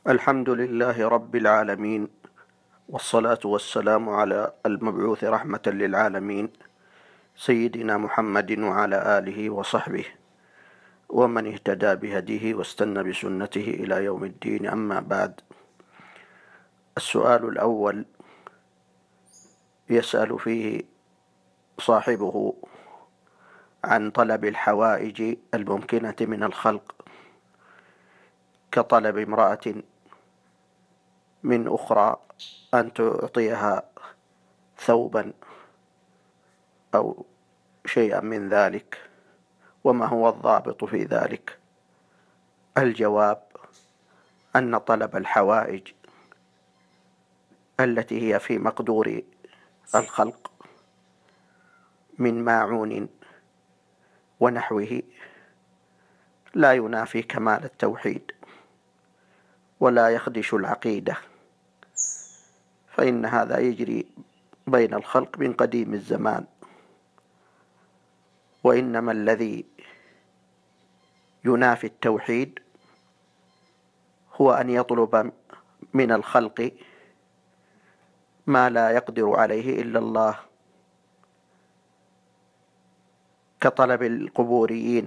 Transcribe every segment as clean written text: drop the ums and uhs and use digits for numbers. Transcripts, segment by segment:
الحمد لله رب العالمين، والصلاة والسلام على المبعوث رحمة للعالمين سيدنا محمد وعلى آله وصحبه ومن اهتدى بهديه واستنى بسنته إلى يوم الدين. أما بعد، السؤال الأول يسأل فيه صاحبه عن طلب الحوائج الممكنة من الخلق، كطلب امرأة من أخرى أن تعطيها ثوبا أو شيئا من ذلك، وما هو الضابط في ذلك؟ الجواب أن طلب الحوائج التي هي في مقدور الخلق من ماعون ونحوه لا ينافي كمال التوحيد ولا يخدش العقيدة، فإن هذا يجري بين الخلق من قديم الزمان. وإنما الذي ينافي التوحيد هو أن يطلب من الخلق ما لا يقدر عليه إلا الله، كطلب القبوريين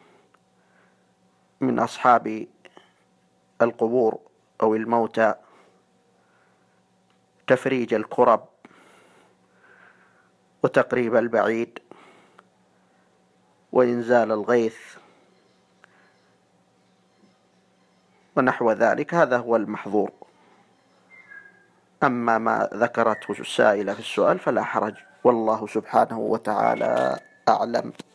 من أصحاب القبور أو الموتى تفريج الكرب وتقريب البعيد وإنزال الغيث ونحو ذلك، هذا هو المحظور. أما ما ذكرته السائلة في السؤال فلا حرج، والله سبحانه وتعالى أعلم.